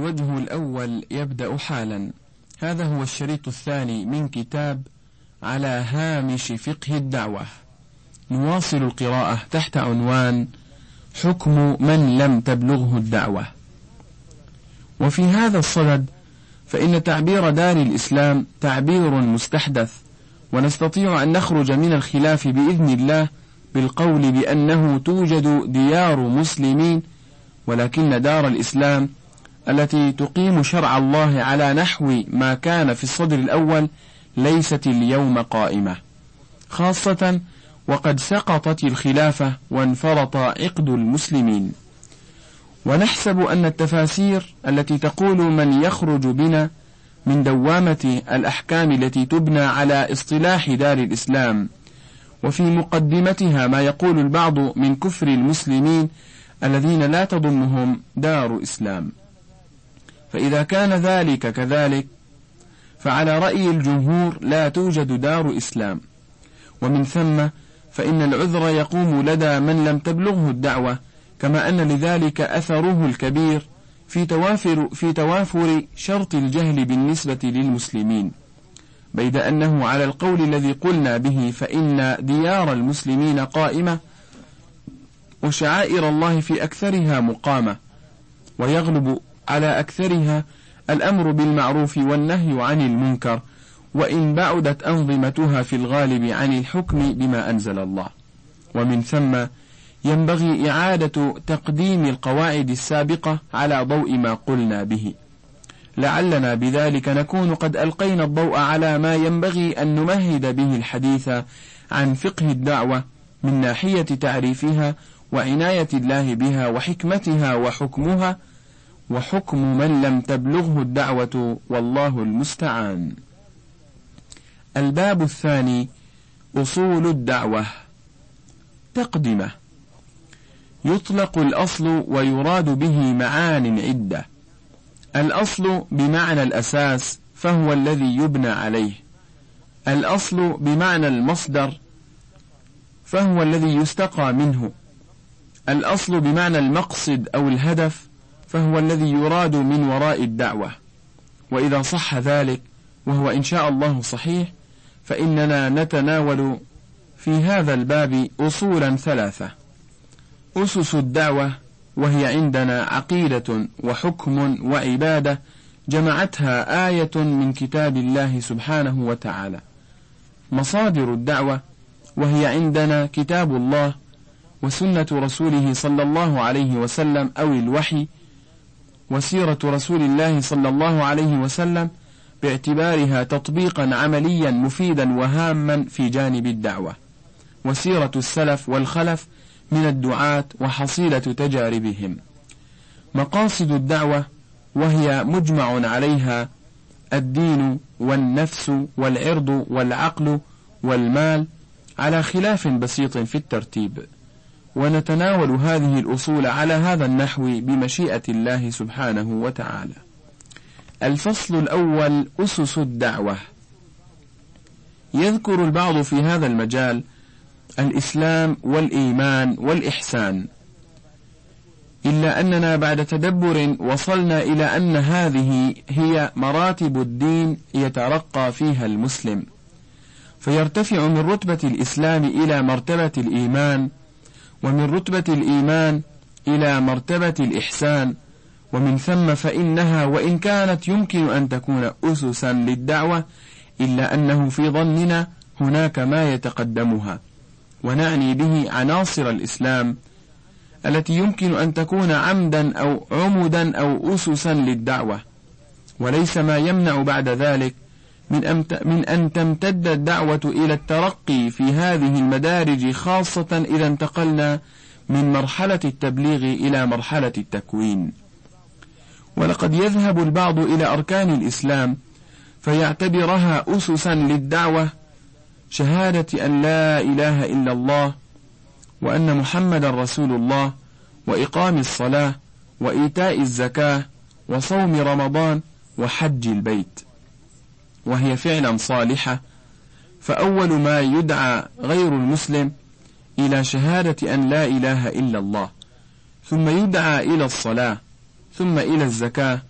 الوجه الأول يبدأ حالا. هذا هو الشريط الثاني من كتاب على هامش فقه الدعوة. نواصل القراءة تحت عنوان حكم من لم تبلغه الدعوة. وفي هذا الصدد فإن تعبير دار الإسلام تعبير مستحدث، ونستطيع أن نخرج من الخلاف بإذن الله بالقول بأنه توجد ديار مسلمين، ولكن دار الإسلام التي تقيم شرع الله على نحو ما كان في الصدر الأول ليست اليوم قائمة، خاصة وقد سقطت الخلافة وانفرط عقد المسلمين. ونحسب أن التفاسير التي تقول من يخرج بنا من دوامة الأحكام التي تبنى على اصطلاح دار الإسلام، وفي مقدمتها ما يقول البعض من كفر المسلمين الذين لا تضمهم دار إسلام، فإذا كان ذلك كذلك فعلى رأي الجمهور لا توجد دار إسلام، ومن ثم فإن العذر يقوم لدى من لم تبلغه الدعوة، كما أن لذلك أثره الكبير في توافر شرط الجهل بالنسبة للمسلمين، بيد أنه على القول الذي قلنا به فإن ديار المسلمين قائمة، وشعائر الله في أكثرها مقامة، ويغلب على أكثرها الأمر بالمعروف والنهي عن المنكر، وإن بعدت أنظمتها في الغالب عن الحكم بما أنزل الله. ومن ثم ينبغي إعادة تقديم القواعد السابقة على ضوء ما قلنا به، لعلنا بذلك نكون قد ألقينا الضوء على ما ينبغي أن نمهد به الحديث عن فقه الدعوة من ناحية تعريفها وعناية الله بها وحكمتها وحكمها، وحكم من لم تبلغه الدعوة، والله المستعان. الباب الثاني: أصول الدعوة. تقدمة. يطلق الأصل ويراد به معان عدة. الأصل بمعنى الأساس، فهو الذي يبنى عليه. الأصل بمعنى المصدر، فهو الذي يستقى منه. الأصل بمعنى المقصد أو الهدف، فهو الذي يراد من وراء الدعوة. وإذا صح ذلك، وهو إن شاء الله صحيح، فإننا نتناول في هذا الباب أصولا ثلاثة: أسس الدعوة، وهي عندنا عقيدة وحكم وعبادة جمعتها آية من كتاب الله سبحانه وتعالى. مصادر الدعوة، وهي عندنا كتاب الله وسنة رسوله صلى الله عليه وسلم أو الوحي، وسيرة رسول الله صلى الله عليه وسلم باعتبارها تطبيقا عمليا مفيدا وهاما في جانب الدعوة، وسيرة السلف والخلف من الدعاة وحصيلة تجاربهم. مقاصد الدعوة، وهي مجمع عليها الدين والنفس والعرض والعقل والمال، على خلاف بسيط في الترتيب، ونتناول هذه الأصول على هذا النحو بمشيئة الله سبحانه وتعالى. الفصل الأول: أسس الدعوة. يذكر البعض في هذا المجال الإسلام والإيمان والإحسان، إلا أننا بعد تدبر وصلنا إلى أن هذه هي مراتب الدين يترقى فيها المسلم، فيرتفع من رتبة الإسلام إلى مرتبة الإيمان، ومن رتبة الإيمان إلى مرتبة الإحسان، ومن ثم فإنها وإن كانت يمكن أن تكون أسسا للدعوة، إلا أنه في ظننا هناك ما يتقدمها، ونعني به عناصر الإسلام التي يمكن أن تكون عمدا أو عمدا أو أسسا للدعوة، وليس ما يمنع بعد ذلك من أن تمتد الدعوة إلى الترقي في هذه المدارج، خاصة إذا انتقلنا من مرحلة التبليغ إلى مرحلة التكوين. ولقد يذهب البعض إلى أركان الإسلام فيعتبرها أسسا للدعوة: شهادة أن لا إله إلا الله، وأن محمد رسول الله، وإقام الصلاة، وإيتاء الزكاة، وصوم رمضان، وحج البيت، وهي فعلا صالحة. فأول ما يدعى غير المسلم إلى شهادة أن لا إله إلا الله، ثم يدعى إلى الصلاة، ثم إلى الزكاة،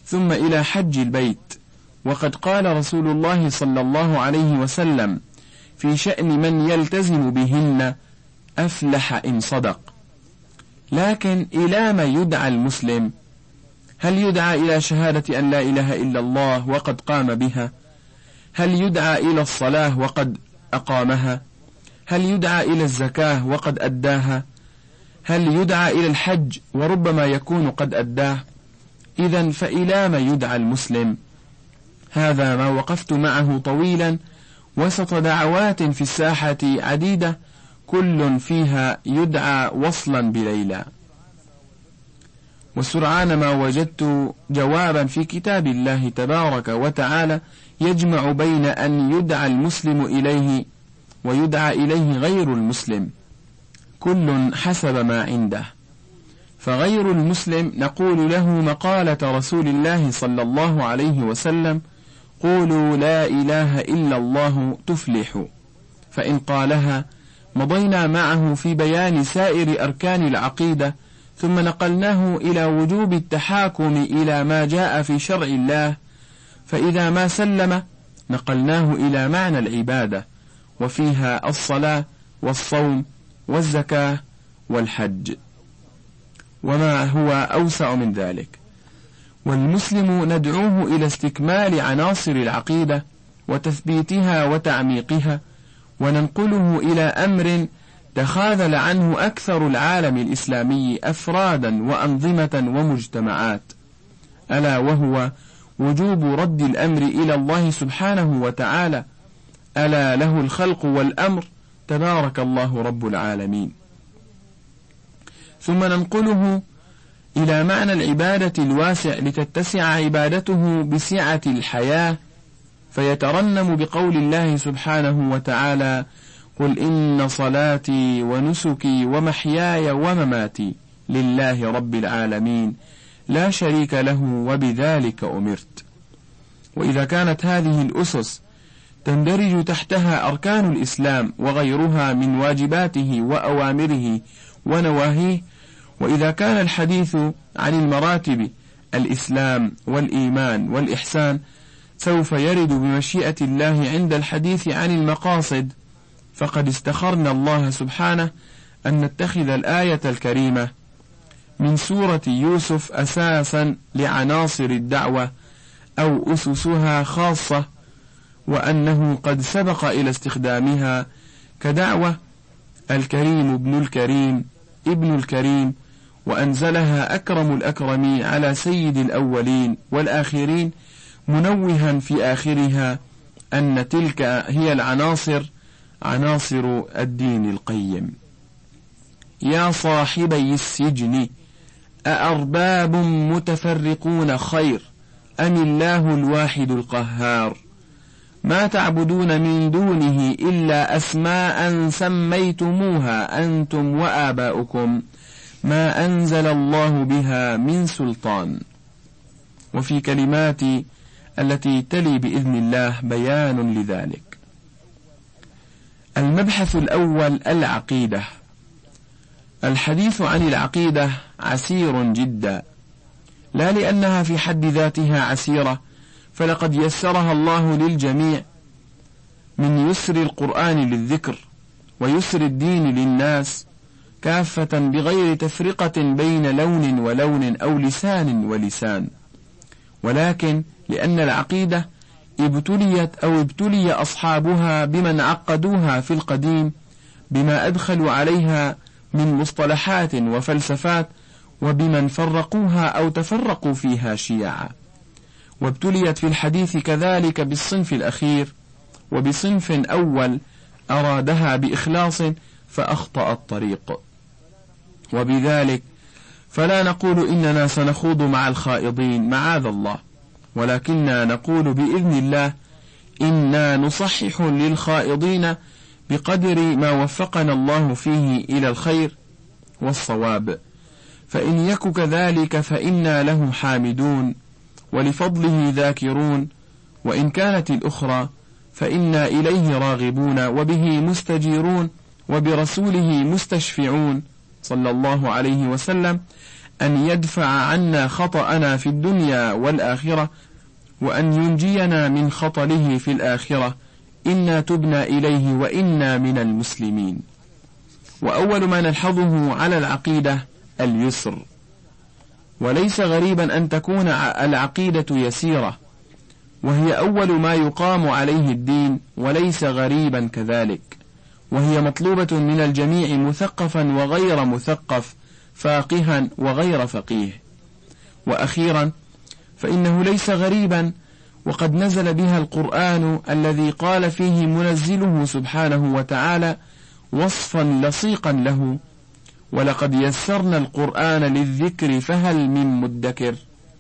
ثم إلى حج البيت. وقد قال رسول الله صلى الله عليه وسلم في شأن من يلتزم بهن: أفلح إن صدق. لكن إلى ما يدعى المسلم؟ هل يدعى إلى شهادة أن لا إله إلا الله وقد قام بها؟ هل يدعى إلى الصلاة وقد أقامها؟ هل يدعى إلى الزكاة وقد أداها؟ هل يدعى إلى الحج وربما يكون قد أداه؟ إذن فإلى ما يدعى المسلم؟ هذا ما وقفت معه طويلا وسط دعوات في الساحة عديدة، كل فيها يدعى وصلا بليلى. وسرعان ما وجدت جوابا في كتاب الله تبارك وتعالى يجمع بين أن يدعى المسلم إليه ويدعى إليه غير المسلم، كل حسب ما عنده. فغير المسلم نقول له مقالة رسول الله صلى الله عليه وسلم: قولوا لا إله إلا الله تفلحوا. فإن قالها مضينا معه في بيان سائر أركان العقيدة، ثم نقلناه إلى وجوب التحاكم إلى ما جاء في شرع الله، فإذا ما سلم نقلناه إلى معنى العبادة، وفيها الصلاة والصوم والزكاة والحج، وما هو أوسع من ذلك. والمسلم ندعوه إلى استكمال عناصر العقيدة وتثبيتها وتعميقها، وننقله إلى أمر تخاذل عنه أكثر العالم الإسلامي أفرادا وأنظمة ومجتمعات، ألا وهو وجوب رد الأمر إلى الله سبحانه وتعالى: ألا له الخلق والأمر تبارك الله رب العالمين. ثم ننقله إلى معنى العبادة الواسع لتتسع عبادته بسعة الحياة، فيترنم بقول الله سبحانه وتعالى: قل إن صلاتي ونسكي ومحياي ومماتي لله رب العالمين لا شريك له وبذلك أمرت. وإذا كانت هذه الأسس تندرج تحتها أركان الإسلام وغيرها من واجباته وأوامره ونواهيه، وإذا كان الحديث عن المراتب الإسلام والإيمان والإحسان سوف يرد بمشيئة الله عند الحديث عن المقاصد، فقد استخرنا الله سبحانه أن نتخذ الآية الكريمة من سورة يوسف أساسا لعناصر الدعوة أو أسسها خاصة، وأنه قد سبق إلى استخدامها كدعوة الكريم ابن الكريم ابن الكريم، وأنزلها أكرم الأكرمين على سيد الأولين والآخرين، منوها في آخرها أن تلك هي العناصر، عناصر الدين القيم. يا صاحبي السجن أأرباب متفرقون خير أم الله الواحد القهار، ما تعبدون من دونه إلا أسماء سميتموها أنتم وآباؤكم ما أنزل الله بها من سلطان. وفي كلمات التي تلي بإذن الله بيان لذلك. المبحث الأول: العقيدة. الحديث عن العقيدة عسير جدا، لا لأنها في حد ذاتها عسيرة، فلقد يسرها الله للجميع من يسر القرآن للذكر ويسر الدين للناس كافة بغير تفرقة بين لون ولون أو لسان ولسان، ولكن لأن العقيدة ابتليت أو ابتلي أصحابها بمن عقدوها في القديم بما أدخلوا عليها من مصطلحات وفلسفات، وبمن فرقوها أو تفرقوا فيها شيعا. وابتليت في الحديث كذلك بالصنف الأخير، وبصنف أول أرادها بإخلاص فأخطأ الطريق. وبذلك فلا نقول إننا سنخوض مع الخائضين معاذ الله، ولكننا نقول بإذن الله إنا نصحح للخائضين بقدر ما وفقنا الله فيه إلى الخير والصواب، فإن يك كذلك فإنا له حامدون ولفضله ذاكرون، وإن كانت الأخرى فإنا إليه راغبون وبه مستجيرون وبرسوله مستشفعون صلى الله عليه وسلم أن يدفع عنا خطأنا في الدنيا والآخرة، وأن ينجينا من خطله في الآخرة، إنا تبنا إليه وإنا من المسلمين. وأول ما نلحظه على العقيدة اليسر، وليس غريبا أن تكون العقيدة يسيرة، وهي أول ما يقام عليه الدين، وليس غريبا كذلك، وهي مطلوبة من الجميع مثقفا وغير مثقف، فاقها وغير فقيه. وأخيرا فإنه ليس غريبا وقد نزل بها القرآن الذي قال فيه منزله سبحانه وتعالى وصفا لصيقا له: ولقد يسرنا القرآن للذكر فهل من مدكر.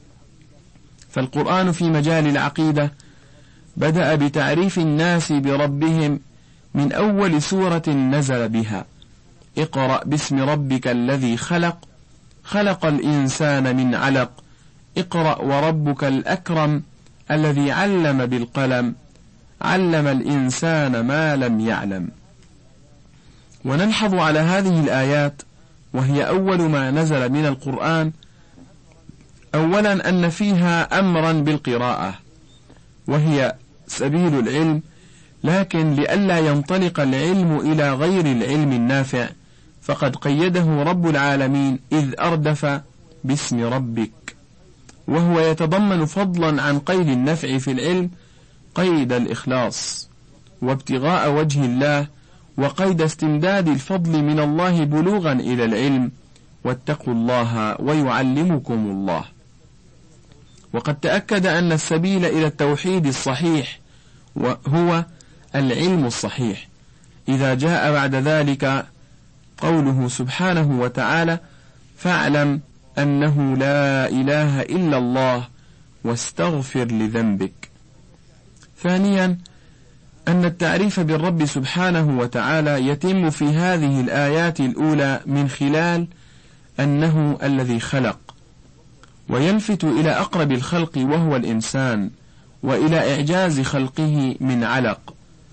فالقرآن في مجال العقيدة بدأ بتعريف الناس بربهم من أول سورة نزل بها: اقرأ باسم ربك الذي خلق، خلق الإنسان من علق، اقرأ وربك الأكرم الذي علم بالقلم، علم الإنسان ما لم يعلم. ونلحظ على هذه الآيات، وهي أول ما نزل من القرآن، أولا أن فيها أمرا بالقراءة، وهي سبيل العلم، لكن لئلا ينطلق العلم إلى غير العلم النافع، فقد قيده رب العالمين إذ أردف باسم ربك، وهو يتضمن فضلا عن قيد النفع في العلم قيد الإخلاص وابتغاء وجه الله، وقيد استمداد الفضل من الله بلوغا إلى العلم: واتقوا الله ويعلمكم الله. وقد تأكد أن السبيل إلى التوحيد الصحيح وهو العلم الصحيح، إذا جاء بعد ذلك قوله سبحانه وتعالى: فاعلم أنه لا إله إلا الله واستغفر لذنبك. ثانيا أن التعريف بالرب سبحانه وتعالى يتم في هذه الآيات الأولى من خلال أنه الذي خلق، ويلفت إلى أقرب الخلق وهو الإنسان، وإلى إعجاز خلقه من علق،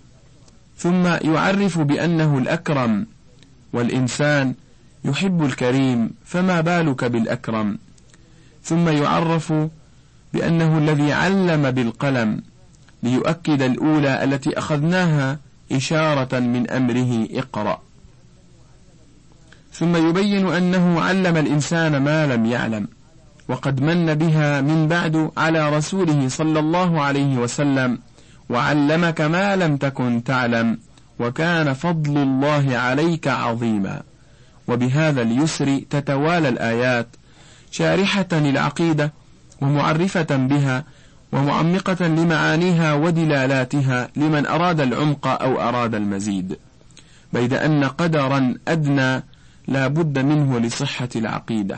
ثم يعرف بأنه الأكرم، والإنسان يحب الكريم، فما بالك بالأكرم، ثم يعرف بأنه الذي علم بالقلم، ليؤكد الأولى التي أخذناها إشارة من أمره اقرأ، ثم يبين أنه علم الإنسان ما لم يعلم، وقد من بها من بعد على رسوله صلى الله عليه وسلم: وعلمك ما لم تكن تعلم وكان فضل الله عليك عظيما. وبهذا اليسر تتوالى الآيات شارحة للعقيدة ومعرفة بها ومعمقة لمعانيها ودلالاتها لمن أراد العمق أو أراد المزيد، بيد أن قدرا أدنى لا بد منه لصحة العقيدة.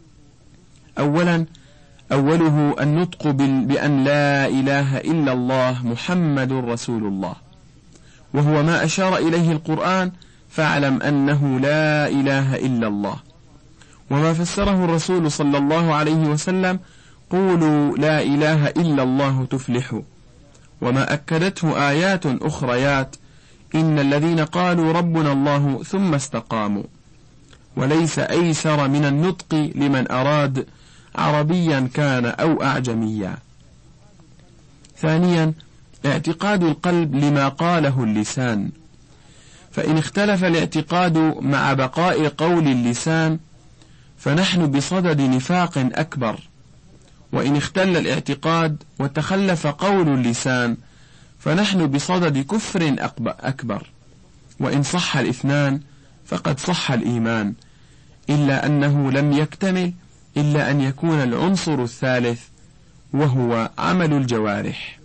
أوله النطق بأن لا إله إلا الله محمد رسول الله، وهو ما أشار إليه القرآن: فاعلم أنه لا إله إلا الله، وما فسره الرسول صلى الله عليه وسلم: قولوا لا إله إلا الله تفلحوا، وما أكدته آيات أخريات: إن الذين قالوا ربنا الله ثم استقاموا. وليس أيسر من النطق لمن أراد، عربيا كان أو أعجميا. ثانيا اعتقاد القلب لما قاله اللسان، فإن اختلف الاعتقاد مع بقاء قول اللسان فنحن بصدد نفاق أكبر، وإن اختل الاعتقاد وتخلف قول اللسان فنحن بصدد كفر أكبر، وإن صح الاثنان فقد صح الإيمان، إلا أنه لم يكتمل إلا أن يكون العنصر الثالث، وهو عمل الجوارح.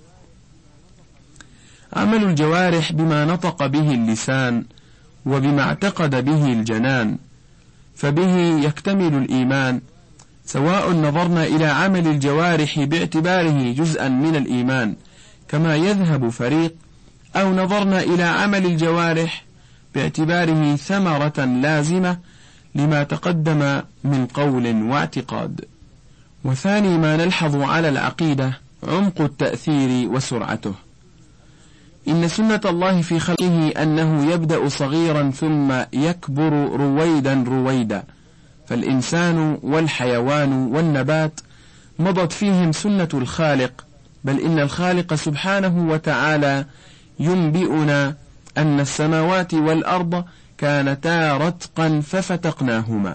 عمل الجوارح بما نطق به اللسان وبما اعتقد به الجنان، فبه يكتمل الإيمان، سواء نظرنا إلى عمل الجوارح باعتباره جزءا من الإيمان كما يذهب فريق، أو نظرنا إلى عمل الجوارح باعتباره ثمرة لازمة لما تقدم من قول واعتقاد. وثاني ما نلحظ على العقيدة عمق التأثير وسرعته. إن سنة الله في خلقه أنه يبدأ صغيرا ثم يكبر رويدا رويدا، فالإنسان والحيوان والنبات مضت فيهم سنة الخالق، بل إن الخالق سبحانه وتعالى ينبئنا أن السماوات والأرض كانتا رتقا ففتقناهما،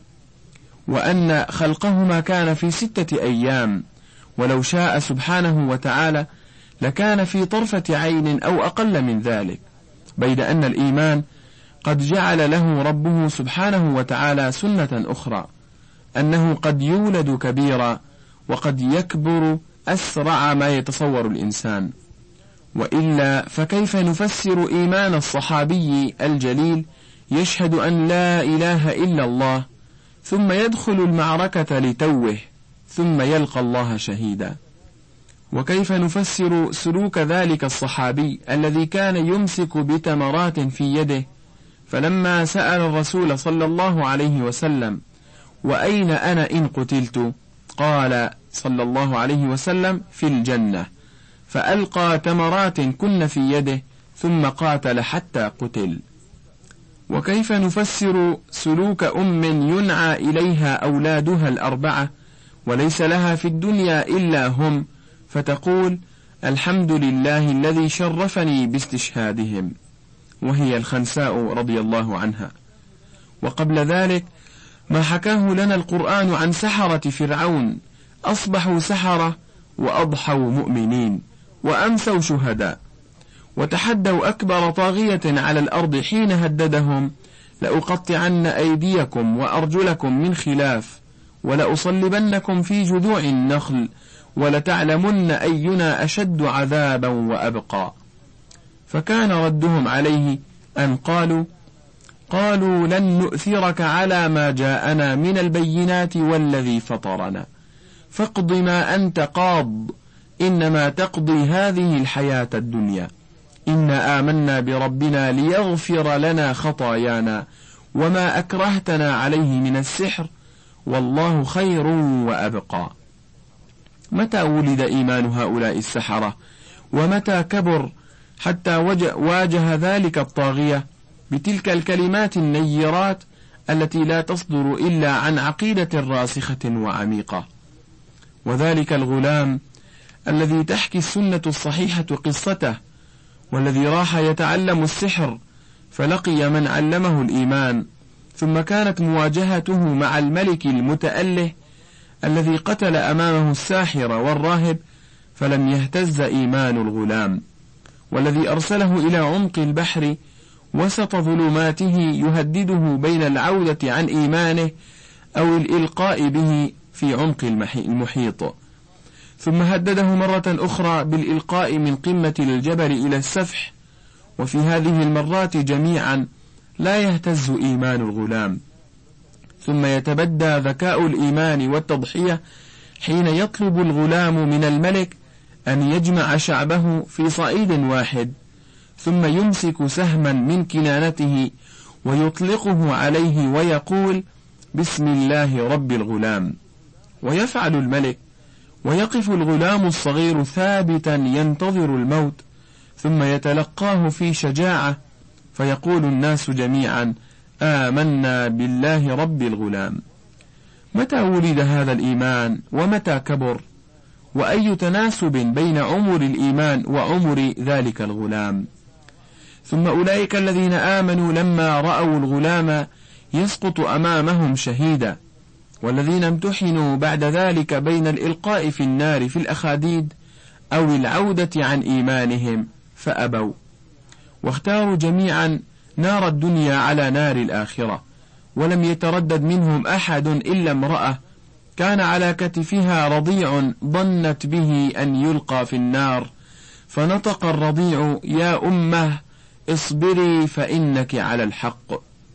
وأن خلقهما كان في 6 أيام، ولو شاء سبحانه وتعالى لكان في طرفة عين أو أقل من ذلك، بيد أن الإيمان قد جعل له ربه سبحانه وتعالى سنة أخرى، أنه قد يولد كبيرا وقد يكبر أسرع ما يتصور الإنسان. وإلا فكيف نفسر إيمان الصحابي الجليل يشهد أن لا إله إلا الله ثم يدخل المعركة لتوه ثم يلقى الله شهيدا؟ وكيف نفسر سلوك ذلك الصحابي الذي كان يمسك بتمرات في يده، فلما سأل الرسول صلى الله عليه وسلم: وأين أنا إن قتلت؟ قال صلى الله عليه وسلم: في الجنة، فألقى تمرات كن في يده ثم قاتل حتى قتل. وكيف نفسر سلوك أم ينعى إليها أولادها 4 وليس لها في الدنيا إلا هم، فتقول: الحمد لله الذي شرفني باستشهادهم، وهي الخنساء رضي الله عنها. وقبل ذلك ما حكاه لنا القرآن عن سحرة فرعون، أصبحوا سحرة وأضحوا مؤمنين وأمسوا شهداء، وتحدوا أكبر طاغية على الأرض حين هددهم: لأقطعن أيديكم وأرجلكم من خلاف ولأصلبنكم في جذوع النخل ولتعلمن أينا أشد عذابا وأبقى. فكان ردهم عليه أن قالوا لن نؤثرك على ما جاءنا من البينات والذي فطرنا، فاقض ما أنت قاض، إنما تقضي هذه الحياة الدنيا، إنا آمنا بربنا ليغفر لنا خطايانا وما أكرهتنا عليه من السحر والله خير وأبقى. متى ولد إيمان هؤلاء السحرة؟ ومتى كبر حتى واجه ذلك الطاغية بتلك الكلمات النيرات التي لا تصدر إلا عن عقيدة راسخة وعميقة؟ وذلك الغلام الذي تحكي السنة الصحيحة قصته، والذي راح يتعلم السحر فلقي من علمه الإيمان، ثم كانت مواجهته مع الملك المتأله الذي قتل أمامه الساحر والراهب فلم يهتز إيمان الغلام، والذي أرسله إلى عمق البحر وسط ظلماته يهدده بين العودة عن إيمانه أو الإلقاء به في عمق المحيط، ثم هدده مرة أخرى بالإلقاء من قمة الجبل إلى السفح، وفي هذه المرات جميعا لا يهتز إيمان الغلام. ثم يتبدى ذكاء الإيمان والتضحية حين يطلب الغلام من الملك أن يجمع شعبه في صعيد واحد، ثم يمسك سهما من كنانته ويطلقه عليه ويقول: بسم الله رب الغلام، ويفعل الملك، ويقف الغلام الصغير ثابتا ينتظر الموت، ثم يتلقاه في شجاعة، فيقول الناس جميعا: آمنا بالله رب الغلام. متى ولد هذا الإيمان ومتى كبر؟ وأي تناسب بين عمر الإيمان وعمر ذلك الغلام؟ ثم أولئك الذين آمنوا لما رأوا الغلام يسقط أمامهم شهيدا، والذين امتحنوا بعد ذلك بين الإلقاء في النار في الأخاديد أو العودة عن إيمانهم فأبوا، واختاروا جميعا نار الدنيا على نار الآخرة، ولم يتردد منهم أحد إلا امرأة كان على كتفها رضيع ظنت به أن يلقى في النار، فنطق الرضيع: يا أمه اصبري فإنك على الحق.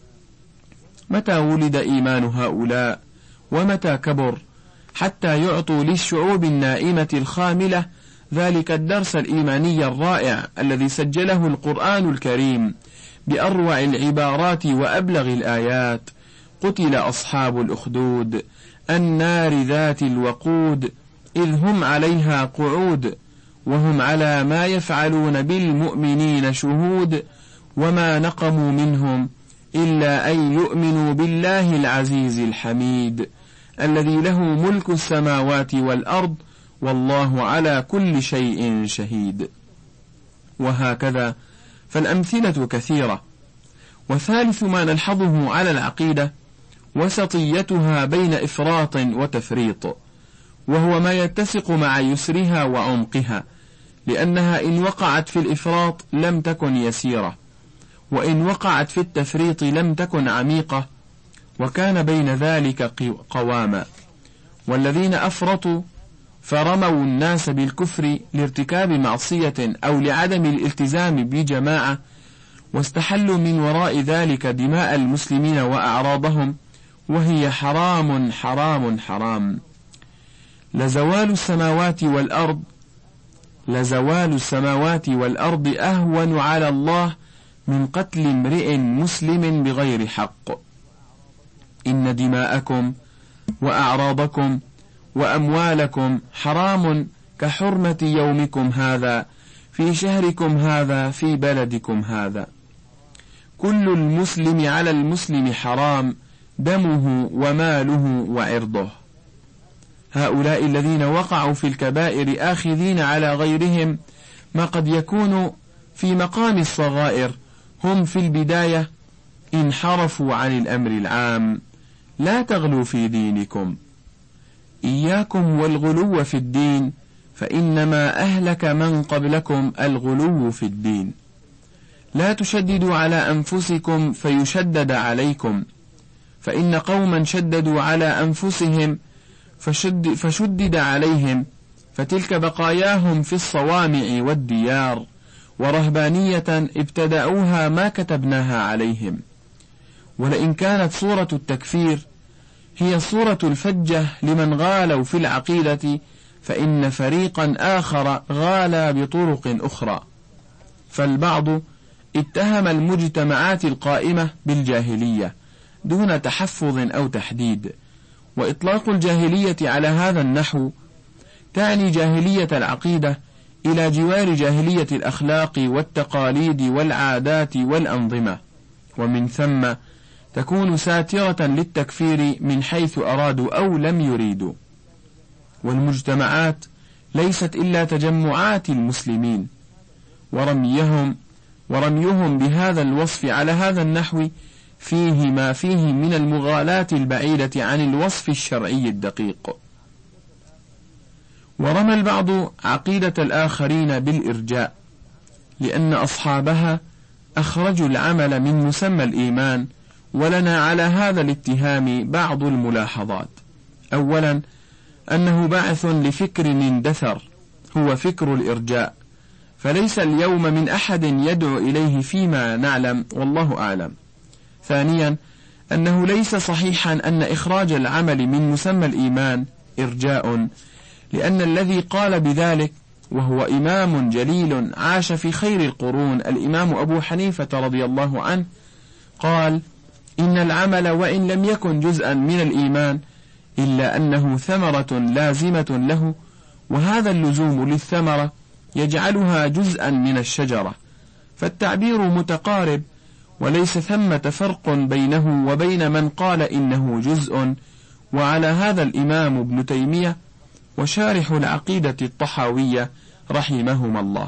متى ولد إيمان هؤلاء ومتى كبر حتى يعطوا للشعوب النائمة الخاملة ذلك الدرس الإيماني الرائع الذي سجله القرآن الكريم بأروع العبارات وأبلغ الآيات: قتل أصحاب الأخدود النار ذات الوقود إذ هم عليها قعود وهم على ما يفعلون بالمؤمنين شهود وما نقموا منهم إلا أن يؤمنوا بالله العزيز الحميد الذي له ملك السماوات والأرض والله على كل شيء شهيد. وهكذا فالأمثلة كثيرة. وثالث ما نلحظه على العقيدة وسطيتها بين إفراط وتفريط، وهو ما يتسق مع يسرها وعمقها، لأنها إن وقعت في الإفراط لم تكن يسيرة، وإن وقعت في التفريط لم تكن عميقة، وكان بين ذلك قواما. والذين أفرطوا فرموا الناس بالكفر لارتكاب معصية أو لعدم الالتزام بجماعة، واستحلوا من وراء ذلك دماء المسلمين وأعراضهم، وهي حرام حرام حرام. لزوال السماوات والأرض أهون على الله من قتل امرئ مسلم بغير حق. إن دماءكم وأعراضكم وأموالكم حرام كحرمة يومكم هذا في شهركم هذا في بلدكم هذا. كل المسلم على المسلم حرام دمه وماله وعرضه. هؤلاء الذين وقعوا في الكبائر آخذين على غيرهم ما قد يكون في مقام الصغائر هم في البداية انحرفوا عن الأمر العام. لا تغلوا في دينكم، إياكم والغلو في الدين، فإنما أهلك من قبلكم الغلو في الدين. لا تشددوا على أنفسكم فيشدد عليكم، فإن قوما شددوا على أنفسهم فشدد عليهم، فتلك بقاياهم في الصوامع والديار، ورهبانية ابتدأوها ما كتبناها عليهم. ولئن كانت صورة التكفير هي صورة الفجة لمن غالوا في العقيدة، فإن فريقا آخر غالى بطرق أخرى. فالبعض اتهم المجتمعات القائمة بالجاهلية دون تحفظ أو تحديد، وإطلاق الجاهلية على هذا النحو تعني جاهلية العقيدة إلى جوار جاهلية الأخلاق والتقاليد والعادات والأنظمة، ومن ثم تكون ساترة للتكفير من حيث أرادوا أو لم يريدوا. والمجتمعات ليست إلا تجمعات المسلمين، ورميهم بهذا الوصف على هذا النحو فيه ما فيه من المغالاة البعيدة عن الوصف الشرعي الدقيق. ورمى البعض عقيدة الآخرين بالإرجاء، لأن أصحابها أخرجوا العمل من مسمى الإيمان. ولنا على هذا الاتهام بعض الملاحظات. أولا، أنه باعث لفكر اندثر هو فكر الإرجاء، فليس اليوم من أحد يدعو إليه فيما نعلم، والله أعلم. ثانيا، أنه ليس صحيحا أن إخراج العمل من مسمى الإيمان إرجاء، لأن الذي قال بذلك وهو إمام جليل عاش في خير القرون، الإمام أبو حنيفة رضي الله عنه، قال: إن العمل وإن لم يكن جزءا من الإيمان إلا أنه ثمرة لازمة له، وهذا اللزوم للثمرة يجعلها جزءا من الشجرة، فالتعبير متقارب، وليس ثمة فرق بينه وبين من قال إنه جزء. وعلى هذا الإمام ابن تيمية وشارح العقيدة الطحاوية رحمهما الله.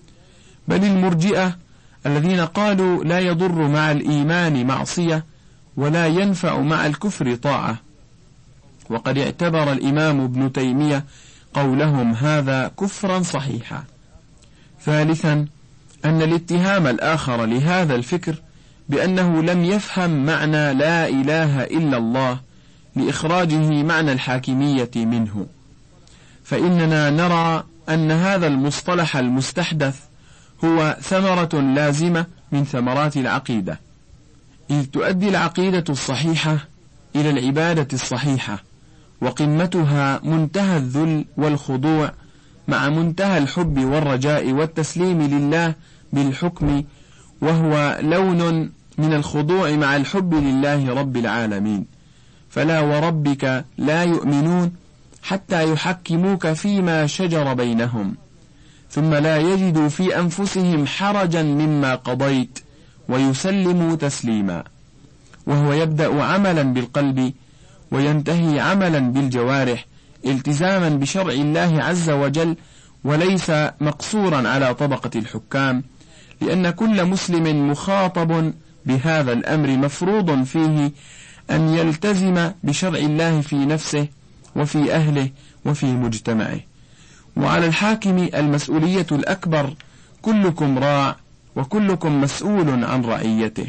بل المرجئة الذين قالوا لا يضر مع الإيمان معصية ولا ينفع مع الكفر طاعة، وقد اعتبر الإمام ابن تيمية قولهم هذا كفرا صحيحا. ثالثا، أن الاتهام الآخر لهذا الفكر بأنه لم يفهم معنى لا إله إلا الله لإخراجه معنى الحاكمية منه، فإننا نرى أن هذا المصطلح المستحدث هو ثمرة لازمة من ثمرات العقيدة، إذ تؤدي العقيدة الصحيحة إلى العبادة الصحيحة، وقمتها منتهى الذل والخضوع مع منتهى الحب والرجاء والتسليم لله بالحكم، وهو لون من الخضوع مع الحب لله رب العالمين. فلا وربك لا يؤمنون حتى يحكموك فيما شجر بينهم ثم لا يجدوا في أنفسهم حرجا مما قضيت ويسلموا تسليما. وهو يبدأ عملا بالقلب وينتهي عملا بالجوارح التزاما بشرع الله عز وجل، وليس مقصورا على طبقة الحكام، لأن كل مسلم مخاطب بهذا الأمر مفروض فيه أن يلتزم بشرع الله في نفسه وفي أهله وفي مجتمعه. وعلى الحاكم المسؤولية الأكبر، كلكم راع وكلكم مسؤول عن رعيته.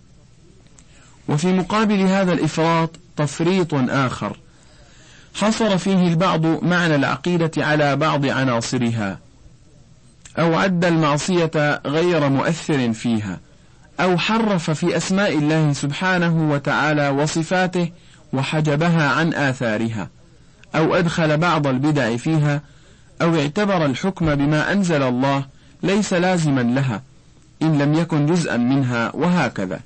وفي مقابل هذا الإفراط تفريط آخر حصر فيه البعض معنى العقيدة على بعض عناصرها، أو عد المعصية غير مؤثر فيها، أو حرف في أسماء الله سبحانه وتعالى وصفاته وحجبها عن آثارها، أو أدخل بعض البدع فيها، أو اعتبر الحكم بما أنزل الله ليس لازما لها إن لم يكن جزءا منها، وهكذا.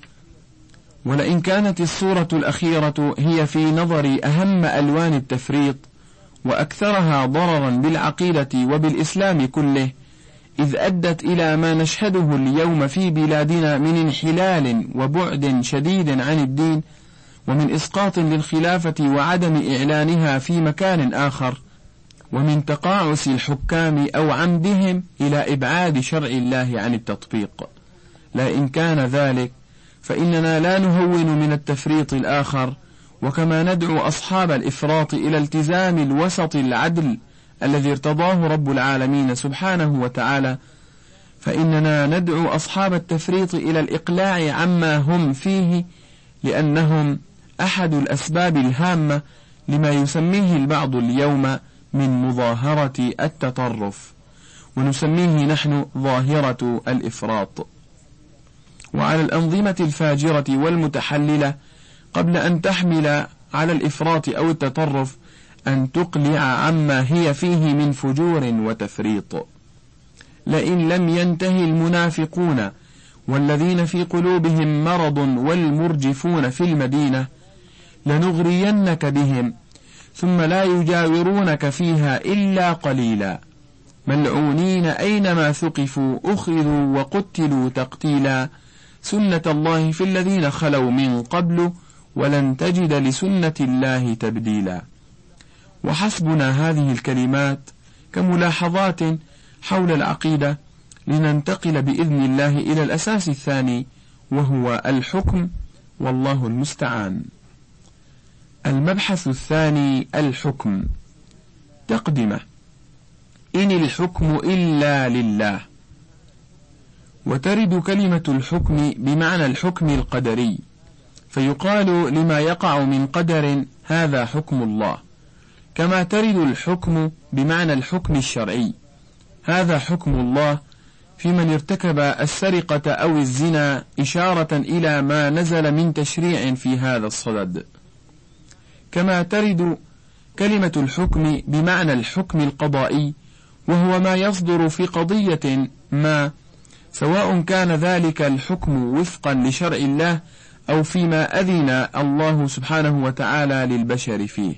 ولئن كانت الصورة الأخيرة هي في نظري أهم ألوان التفريط وأكثرها ضررا بالعقيدة وبالإسلام كله، إذ أدت إلى ما نشهده اليوم في بلادنا من انحلال وبعد شديد عن الدين، ومن إسقاط للخلافة وعدم إعلانها في مكان آخر، ومن تقاعس الحكام أو عمدهم إلى إبعاد شرع الله عن التطبيق. لئن كان ذلك فإننا لا نهون من التفريط الآخر، وكما ندعو أصحاب الإفراط إلى التزام الوسط العدل الذي ارتضاه رب العالمين سبحانه وتعالى، فإننا ندعو أصحاب التفريط إلى الإقلاع عما هم فيه، لأنهم أحد الأسباب الهامة لما يسميه البعض اليوم من مظاهرة التطرف، ونسميه نحن ظاهرة الإفراط. وعلى الأنظمة الفاجرة والمتحللة قبل أن تحمل على الإفراط أو التطرف أن تقلع عما هي فيه من فجور وتفريط. لئن لم ينتهي المنافقون والذين في قلوبهم مرض والمرجفون في المدينة لنغرينك بهم ثم لا يجاورونك فيها إلا قليلا، ملعونين أينما ثقفوا أخذوا وقتلوا تقتيلا، سنة الله في الذين خلوا من قبل ولن تجد لسنة الله تبديلا. وحسبنا هذه الكلمات كملاحظات حول العقيدة، لننتقل بإذن الله إلى الأساس الثاني، وهو الحكم، والله المستعان. المبحث الثاني الحكم. تقدمة: إن الحكم إلا لله. وترد كلمة الحكم بمعنى الحكم القدري، فيقال لما يقع من قدر هذا حكم الله، كما ترد الحكم بمعنى الحكم الشرعي، هذا حكم الله في من ارتكب السرقة أو الزنا، إشارة إلى ما نزل من تشريع في هذا الصدد. كما ترد كلمة الحكم بمعنى الحكم القضائي، وهو ما يصدر في قضية ما، سواء كان ذلك الحكم وفقا لشرع الله أو فيما أذن الله سبحانه وتعالى للبشر فيه.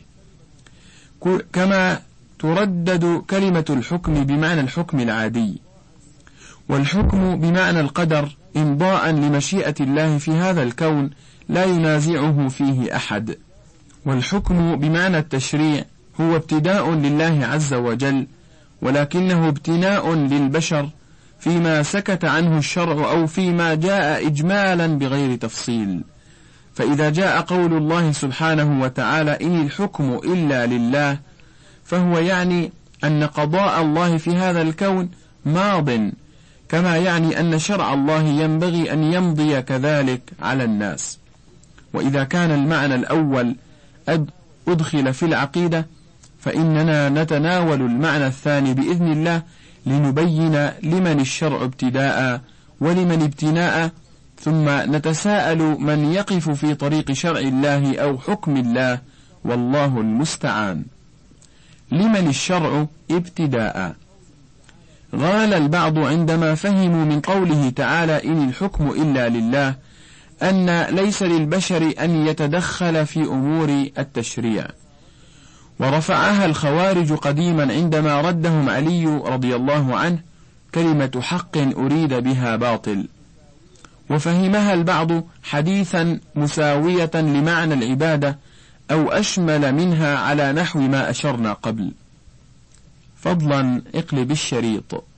كما تردد كلمة الحكم بمعنى الحكم العادي، والحكم بمعنى القدر إمضاء لمشيئة الله في هذا الكون لا ينازعه فيه أحد. والحكم بمعنى التشريع هو ابتداء لله عز وجل، ولكنه ابتناء للبشر فيما سكت عنه الشرع أو فيما جاء إجمالا بغير تفصيل. فإذا جاء قول الله سبحانه وتعالى إن الحكم إلا لله، فهو يعني أن قضاء الله في هذا الكون ماض، كما يعني أن شرع الله ينبغي أن يمضي كذلك على الناس. وإذا كان المعنى الأول أدخل في العقيدة، فإننا نتناول المعنى الثاني بإذن الله لنبين لمن الشرع ابتداء ولمن ابتناء، ثم نتساءل من يقف في طريق شرع الله أو حكم الله، والله المستعان. لمن الشرع ابتداء. غال البعض عندما فهموا من قوله تعالى إن الحكم إلا لله أن ليس للبشر أن يتدخل في أمور التشريع، ورفعها الخوارج قديما عندما ردهم علي رضي الله عنه كلمة حق أريد بها باطل. وفهمها البعض حديثا مساوية لمعنى العبادة أو أشمل منها على نحو ما أشرنا قبل. فضلا اقلب الشريط.